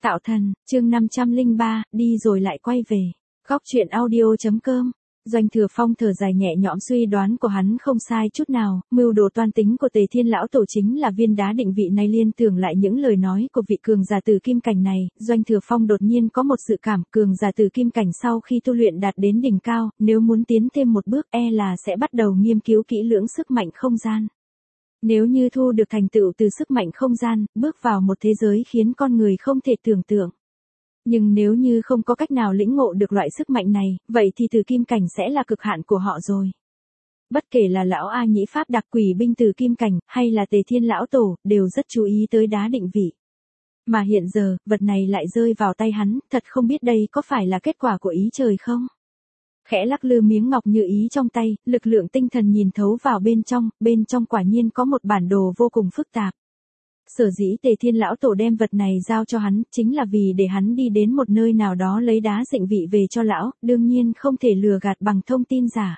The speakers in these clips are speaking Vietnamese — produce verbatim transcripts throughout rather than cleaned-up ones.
Tạo thần, chương năm trăm lẻ ba, đi rồi lại quay về. Góc truyện audio.com. Doanh Thừa Phong thở dài nhẹ nhõm, suy đoán của hắn không sai chút nào, mưu đồ toan tính của Tề Thiên lão tổ chính là viên đá định vị này. Liên tưởng lại những lời nói của vị cường giả tử kim cảnh này, Doanh Thừa Phong đột nhiên có một dự cảm, cường giả tử kim cảnh sau khi tu luyện đạt đến đỉnh cao, nếu muốn tiến thêm một bước e là sẽ bắt đầu nghiên cứu kỹ lưỡng sức mạnh không gian. Nếu như thu được thành tựu từ sức mạnh không gian, bước vào một thế giới khiến con người không thể tưởng tượng. Nhưng nếu như không có cách nào lĩnh ngộ được loại sức mạnh này, vậy thì tử kim cảnh sẽ là cực hạn của họ rồi. Bất kể là lão A Nhĩ Pháp đặc quỷ binh tử kim cảnh, hay là Tề Thiên lão tổ, đều rất chú ý tới đá định vị. Mà hiện giờ, vật này lại rơi vào tay hắn, thật không biết đây có phải là kết quả của ý trời không? Khẽ lắc lư miếng ngọc như ý trong tay, lực lượng tinh thần nhìn thấu vào bên trong, bên trong quả nhiên có một bản đồ vô cùng phức tạp. Sở dĩ Tề Thiên lão tổ đem vật này giao cho hắn, chính là vì để hắn đi đến một nơi nào đó lấy đá định vị về cho lão, đương nhiên không thể lừa gạt bằng thông tin giả.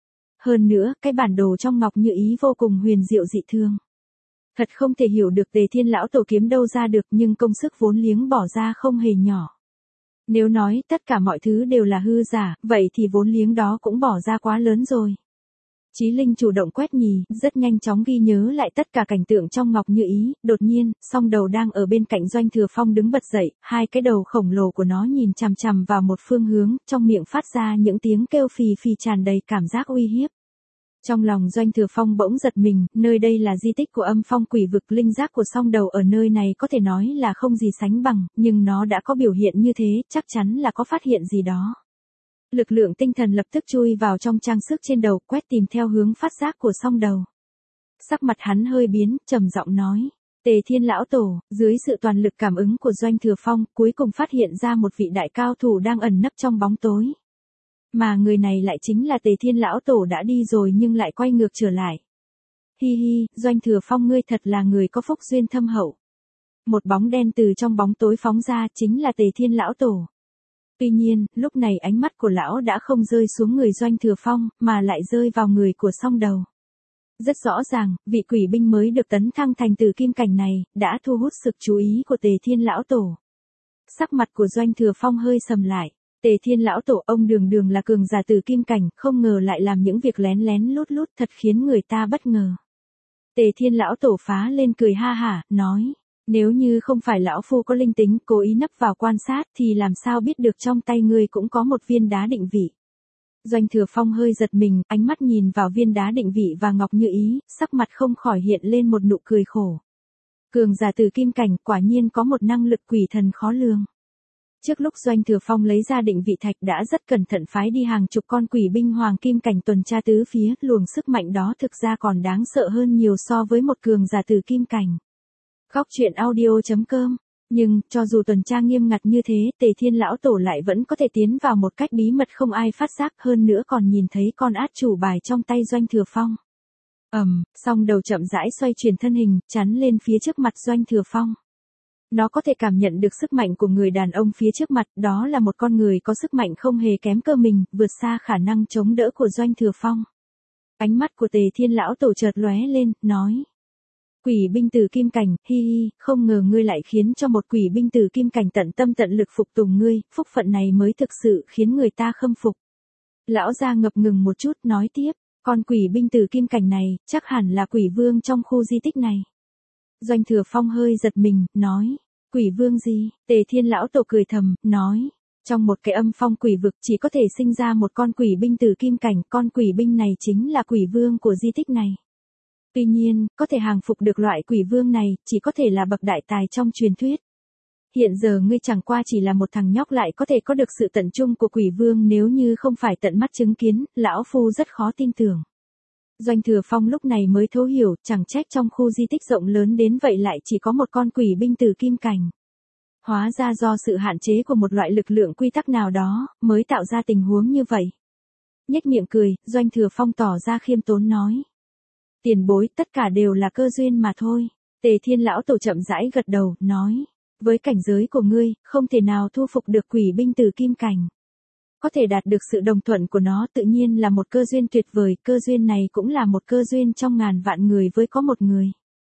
Hơn nữa, cái bản đồ trong ngọc như ý vô cùng huyền diệu dị thường. Thật không thể hiểu được Tề Thiên lão tổ kiếm đâu ra được, nhưng công sức vốn liếng bỏ ra không hề nhỏ. Nếu nói tất cả mọi thứ đều là hư giả, vậy thì vốn liếng đó cũng bỏ ra quá lớn rồi. Chí Linh chủ động quét nhì, rất nhanh chóng ghi nhớ lại tất cả cảnh tượng trong ngọc như ý, đột nhiên, song đầu đang ở bên cạnh Doanh Thừa Phong đứng bật dậy, hai cái đầu khổng lồ của nó nhìn chằm chằm vào một phương hướng, trong miệng phát ra những tiếng kêu phì phì tràn đầy cảm giác uy hiếp. Trong lòng Doanh Thừa Phong bỗng giật mình, nơi đây là di tích của âm phong quỷ vực, linh giác của song đầu ở nơi này có thể nói là không gì sánh bằng, nhưng nó đã có biểu hiện như thế, chắc chắn là có phát hiện gì đó. Lực lượng tinh thần lập tức chui vào trong trang sức trên đầu, quét tìm theo hướng phát giác của song đầu. Sắc mặt hắn hơi biến, trầm giọng nói, Tề Thiên lão tổ, dưới sự toàn lực cảm ứng của Doanh Thừa Phong, cuối cùng phát hiện ra một vị đại cao thủ đang ẩn nấp trong bóng tối. Mà người này lại chính là Tề Thiên lão tổ đã đi rồi nhưng lại quay ngược trở lại. Hi hi, Doanh Thừa Phong ngươi thật là người có phúc duyên thâm hậu. Một bóng đen từ trong bóng tối phóng ra, chính là Tề Thiên lão tổ. Tuy nhiên, lúc này ánh mắt của lão đã không rơi xuống người Doanh Thừa Phong, mà lại rơi vào người của song đầu. Rất rõ ràng, vị quỷ binh mới được tấn thăng thành tử kim cảnh này, đã thu hút sự chú ý của Tề Thiên lão tổ. Sắc mặt của Doanh Thừa Phong hơi sầm lại. Tề Thiên lão tổ, ông đường đường là cường giả tử kim cảnh, không ngờ lại làm những việc lén lén lút lút, thật khiến người ta bất ngờ. Tề Thiên lão tổ phá lên cười ha hả, nói, nếu như không phải lão phu có linh tính, cố ý nấp vào quan sát, thì làm sao biết được trong tay ngươi cũng có một viên đá định vị. Doanh Thừa Phong hơi giật mình, ánh mắt nhìn vào viên đá định vị và ngọc như ý, sắc mặt không khỏi hiện lên một nụ cười khổ. Cường giả tử kim cảnh, quả nhiên có một năng lực quỷ thần khó lường. Trước lúc Doanh Thừa Phong lấy ra định vị thạch đã rất cẩn thận phái đi hàng chục con quỷ binh hoàng kim cảnh tuần tra tứ phía, luồng sức mạnh đó thực ra còn đáng sợ hơn nhiều so với một cường giả tử kim cảnh. Góc truyện audio.com. Nhưng, cho dù tuần tra nghiêm ngặt như thế, Tề Thiên lão tổ lại vẫn có thể tiến vào một cách bí mật không ai phát giác, hơn nữa còn nhìn thấy con át chủ bài trong tay Doanh Thừa Phong. Ầm, um, song đầu chậm rãi xoay chuyển thân hình, chắn lên phía trước mặt Doanh Thừa Phong. Nó có thể cảm nhận được sức mạnh của người đàn ông phía trước mặt, đó là một con người có sức mạnh không hề kém cơ mình, vượt xa khả năng chống đỡ của Doanh Thừa Phong. Ánh mắt của Tề Thiên lão tổ chợt lóe lên, nói. Quỷ binh tử kim cảnh, hi hi, không ngờ ngươi lại khiến cho một quỷ binh tử kim cảnh tận tâm tận lực phục tùng ngươi, phúc phận này mới thực sự khiến người ta khâm phục. Lão gia ngập ngừng một chút, nói tiếp, con quỷ binh tử kim cảnh này, chắc hẳn là quỷ vương trong khu di tích này. Doanh Thừa Phong hơi giật mình, nói, quỷ vương gì? Tề Thiên lão tổ cười thầm, nói, trong một cái âm phong quỷ vực chỉ có thể sinh ra một con quỷ binh tử kim cảnh, con quỷ binh này chính là quỷ vương của di tích này. Tuy nhiên, có thể hàng phục được loại quỷ vương này, chỉ có thể là bậc đại tài trong truyền thuyết. Hiện giờ ngươi chẳng qua chỉ là một thằng nhóc lại có thể có được sự tận trung của quỷ vương, nếu như không phải tận mắt chứng kiến, lão phu rất khó tin tưởng. Doanh Thừa Phong lúc này mới thấu hiểu, chẳng trách trong khu di tích rộng lớn đến vậy lại chỉ có một con quỷ binh tử kim cảnh. Hóa ra do sự hạn chế của một loại lực lượng quy tắc nào đó, mới tạo ra tình huống như vậy. Nhếch miệng cười, Doanh Thừa Phong tỏ ra khiêm tốn nói. Tiền bối, tất cả đều là cơ duyên mà thôi. Tề Thiên lão tổ chậm rãi gật đầu, nói. Với cảnh giới của ngươi, không thể nào thu phục được quỷ binh tử kim cảnh. Có thể đạt được sự đồng thuận của nó tự nhiên là một cơ duyên tuyệt vời, cơ duyên này cũng là một cơ duyên trong ngàn vạn người với có một người.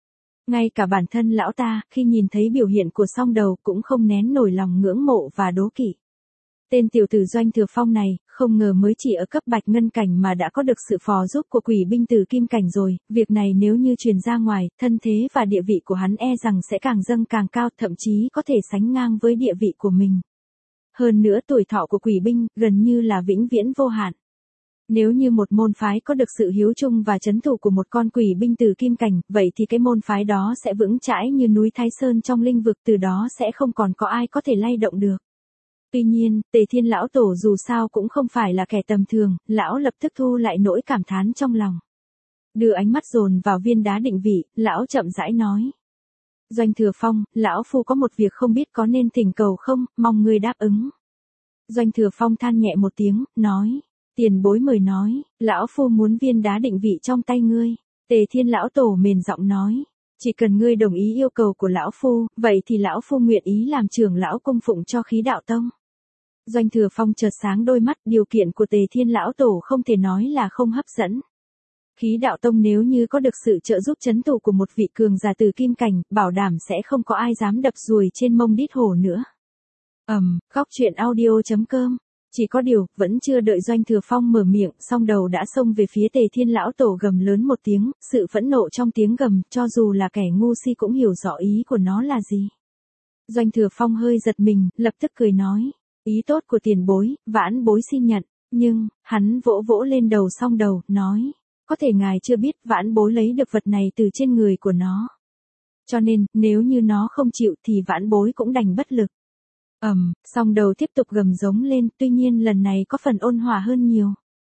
Ngay cả bản thân lão ta, khi nhìn thấy biểu hiện của song đầu cũng không nén nổi lòng ngưỡng mộ và đố kỵ. Tên tiểu tử Doanh Thừa Phong này, không ngờ mới chỉ ở cấp bạch ngân cảnh mà đã có được sự phò giúp của quỷ binh tử kim cảnh rồi, việc này nếu như truyền ra ngoài, thân thế và địa vị của hắn e rằng sẽ càng dâng càng cao, thậm chí có thể sánh ngang với địa vị của mình. Hơn nữa tuổi thọ của quỷ binh, gần như là vĩnh viễn vô hạn. Nếu như một môn phái có được sự hiếu chung và trấn thủ của một con quỷ binh tử kim cảnh, vậy thì cái môn phái đó sẽ vững chãi như núi Thái Sơn trong linh vực, từ đó sẽ không còn có ai có thể lay động được. Tuy nhiên, Tề Thiên lão tổ dù sao cũng không phải là kẻ tầm thường, lão lập tức thu lại nỗi cảm thán trong lòng. Đưa ánh mắt dồn vào viên đá định vị, lão chậm rãi nói. Doanh Thừa Phong, lão phu có một việc không biết có nên thỉnh cầu không, mong ngươi đáp ứng. Doanh Thừa Phong than nhẹ một tiếng, nói. Tiền bối mời nói, lão phu muốn viên đá định vị trong tay ngươi. Tề Thiên lão tổ mềm giọng nói. Chỉ cần ngươi đồng ý yêu cầu của lão phu, vậy thì lão phu nguyện ý làm trưởng lão cung phụng cho khí đạo tông. Doanh Thừa Phong chợt sáng đôi mắt, điều kiện của Tề Thiên lão tổ không thể nói là không hấp dẫn. Khí đạo tông nếu như có được sự trợ giúp trấn thủ của một vị cường giả từ kim cảnh, bảo đảm sẽ không có ai dám đập ruồi trên mông đít hổ nữa. Ầm, um, góc truyện audio chấm com. Chỉ có điều, vẫn chưa đợi Doanh Thừa Phong mở miệng, song đầu đã xông về phía Tề Thiên lão tổ gầm lớn một tiếng, sự phẫn nộ trong tiếng gầm, cho dù là kẻ ngu si cũng hiểu rõ ý của nó là gì. Doanh Thừa Phong hơi giật mình, lập tức cười nói. Ý tốt của tiền bối, vãn bối xin nhận, nhưng, hắn vỗ vỗ lên đầu song đầu, nói, có thể ngài chưa biết vãn bối lấy được vật này từ trên người của nó. Cho nên, nếu như nó không chịu thì vãn bối cũng đành bất lực. Ầm, um, song đầu tiếp tục gầm giống lên, tuy nhiên lần này có phần ôn hòa hơn nhiều.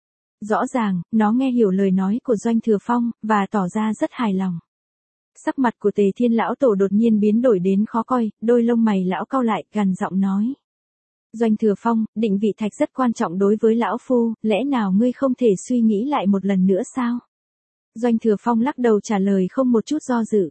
Rõ ràng, nó nghe hiểu lời nói của Doanh Thừa Phong, và tỏ ra rất hài lòng. Sắc mặt của Tề Thiên lão tổ đột nhiên biến đổi đến khó coi, đôi lông mày lão cau lại, gằn giọng nói. Doanh Thừa Phong, định vị thạch rất quan trọng đối với lão phu, lẽ nào ngươi không thể suy nghĩ lại một lần nữa sao? Doanh Thừa Phong lắc đầu trả lời không một chút do dự.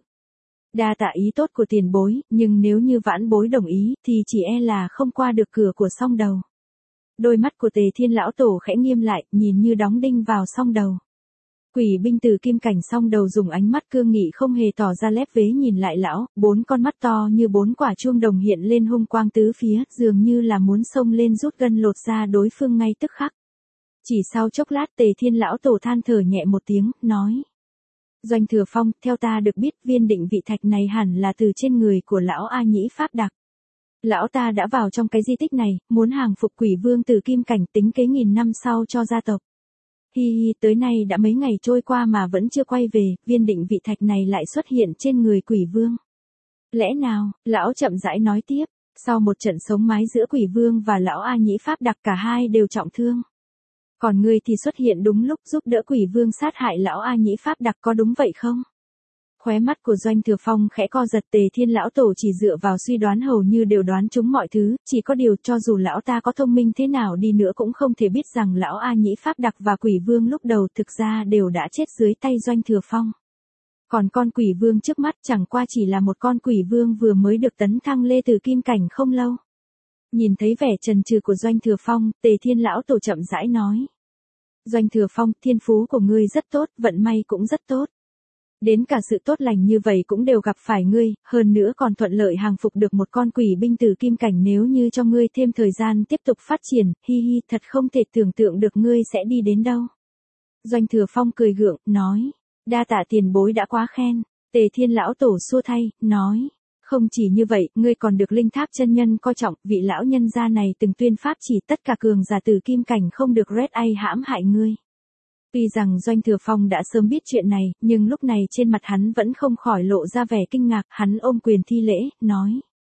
Đa tạ ý tốt của tiền bối, nhưng nếu như vãn bối đồng ý, thì chỉ e là không qua được cửa của song đầu. Đôi mắt của Tề Thiên lão tổ khẽ nghiêm lại, nhìn như đóng đinh vào song đầu. Quỷ binh từ kim cảnh song đầu dùng ánh mắt cương nghị không hề tỏ ra lép vế nhìn lại lão, bốn con mắt to như bốn quả chuông đồng hiện lên hung quang tứ phía, dường như là muốn xông lên rút gân lột ra đối phương ngay tức khắc. Chỉ sau chốc lát Tề Thiên lão tổ than thở nhẹ một tiếng, nói. Doanh Thừa Phong, theo ta được biết viên định vị thạch này hẳn là từ trên người của lão A Nhĩ Pháp Đặc. Lão ta đã vào trong cái di tích này, muốn hàng phục quỷ vương từ kim cảnh tính kế nghìn năm sau cho gia tộc. Hi hi, tới nay đã mấy ngày trôi qua mà vẫn chưa quay về, viên định vị thạch này lại xuất hiện trên người quỷ vương. Lẽ nào, lão chậm rãi nói tiếp, sau một trận sống mái giữa quỷ vương và lão A Nhĩ Pháp Đặc cả hai đều trọng thương. Còn ngươi thì xuất hiện đúng lúc giúp đỡ quỷ vương sát hại lão A Nhĩ Pháp Đặc, có đúng vậy không? Khóe mắt của Doanh Thừa Phong khẽ co giật. Tề Thiên lão tổ chỉ dựa vào suy đoán hầu như đều đoán trúng mọi thứ, chỉ có điều cho dù lão ta có thông minh thế nào đi nữa cũng không thể biết rằng lão A Nhĩ Pháp Đặc và quỷ vương lúc đầu thực ra đều đã chết dưới tay Doanh Thừa Phong. Còn con quỷ vương trước mắt chẳng qua chỉ là một con quỷ vương vừa mới được tấn thăng lê từ kim cảnh không lâu. Nhìn thấy vẻ chần chừ của Doanh Thừa Phong, Tề Thiên lão tổ chậm rãi nói. Doanh Thừa Phong, thiên phú của ngươi rất tốt, vận may cũng rất tốt. Đến cả sự tốt lành như vậy cũng đều gặp phải ngươi, hơn nữa còn thuận lợi hàng phục được một con quỷ binh từ kim cảnh, nếu như cho ngươi thêm thời gian tiếp tục phát triển, hi hi, thật không thể tưởng tượng được ngươi sẽ đi đến đâu. Doanh Thừa Phong cười gượng, nói, đa tạ tiền bối đã quá khen. Tề Thiên lão tổ xua thay, nói, không chỉ như vậy, ngươi còn được Linh Tháp chân nhân coi trọng, vị lão nhân gia này từng tuyên pháp chỉ tất cả cường giả từ kim cảnh không được Red A hãm hại ngươi. Tuy rằng Doanh Thừa Phong đã sớm biết chuyện này, nhưng lúc này trên mặt hắn vẫn không khỏi lộ ra vẻ kinh ngạc, hắn ôm quyền thi lễ, nói.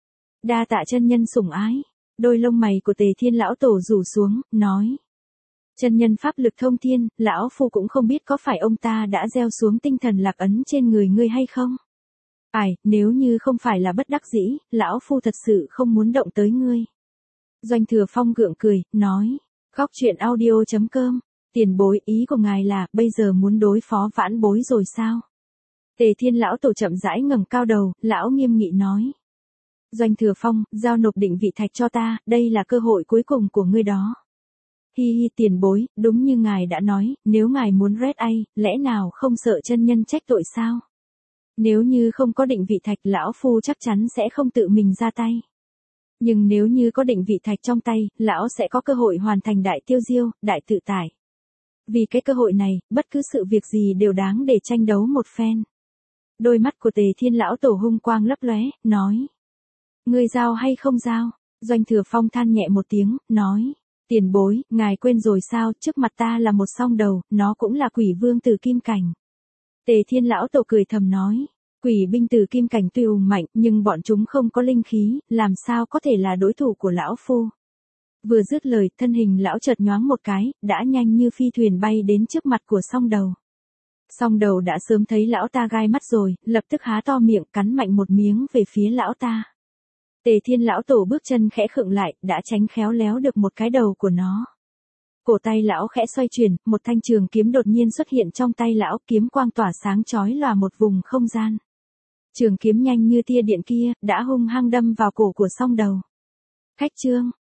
Đa tạ chân nhân sủng ái. Đôi lông mày của Tề Thiên lão tổ rủ xuống, nói. Chân nhân pháp lực thông thiên, lão phu cũng không biết có phải ông ta đã gieo xuống tinh thần lạc ấn trên người ngươi hay không? Ai, nếu như không phải là bất đắc dĩ, lão phu thật sự không muốn động tới ngươi. Doanh Thừa Phong gượng cười, nói. Góc truyện audio chấm com. Tiền bối, ý của ngài là, bây giờ muốn đối phó vãn bối rồi sao? Tề Thiên lão tổ chậm rãi ngẩng cao đầu, lão nghiêm nghị nói. Doanh Thừa Phong, giao nộp định vị thạch cho ta, đây là cơ hội cuối cùng của ngươi đó. Hi hi, tiền bối, đúng như ngài đã nói, nếu ngài muốn Red A, lẽ nào không sợ chân nhân trách tội sao? Nếu như không có định vị thạch, lão phu chắc chắn sẽ không tự mình ra tay. Nhưng nếu như có định vị thạch trong tay, lão sẽ có cơ hội hoàn thành đại tiêu diêu, đại tự tại. Vì cái cơ hội này, bất cứ sự việc gì đều đáng để tranh đấu một phen. Đôi mắt của Tề Thiên lão tổ hung quang lấp lóe, nói. Ngươi giao hay không giao? Doanh Thừa Phong than nhẹ một tiếng, nói. Tiền bối, ngài quên rồi sao, trước mặt ta là một song đầu, nó cũng là quỷ vương từ kim cảnh. Tề Thiên lão tổ cười thầm nói. Quỷ binh từ kim cảnh tuy hùng mạnh, nhưng bọn chúng không có linh khí, làm sao có thể là đối thủ của lão phu. Vừa dứt lời, thân hình lão chợt nhoáng một cái, đã nhanh như phi thuyền bay đến trước mặt của song đầu. Song đầu đã sớm thấy lão ta gai mắt rồi, lập tức há to miệng cắn mạnh một miếng về phía lão ta. Tề Thiên lão tổ bước chân khẽ khựng lại, đã tránh khéo léo được một cái đầu của nó. Cổ tay lão khẽ xoay chuyển, một thanh trường kiếm đột nhiên xuất hiện trong tay lão, kiếm quang tỏa sáng chói lòa một vùng không gian. Trường kiếm nhanh như tia điện kia, đã hung hăng đâm vào cổ của song đầu. Khách trương,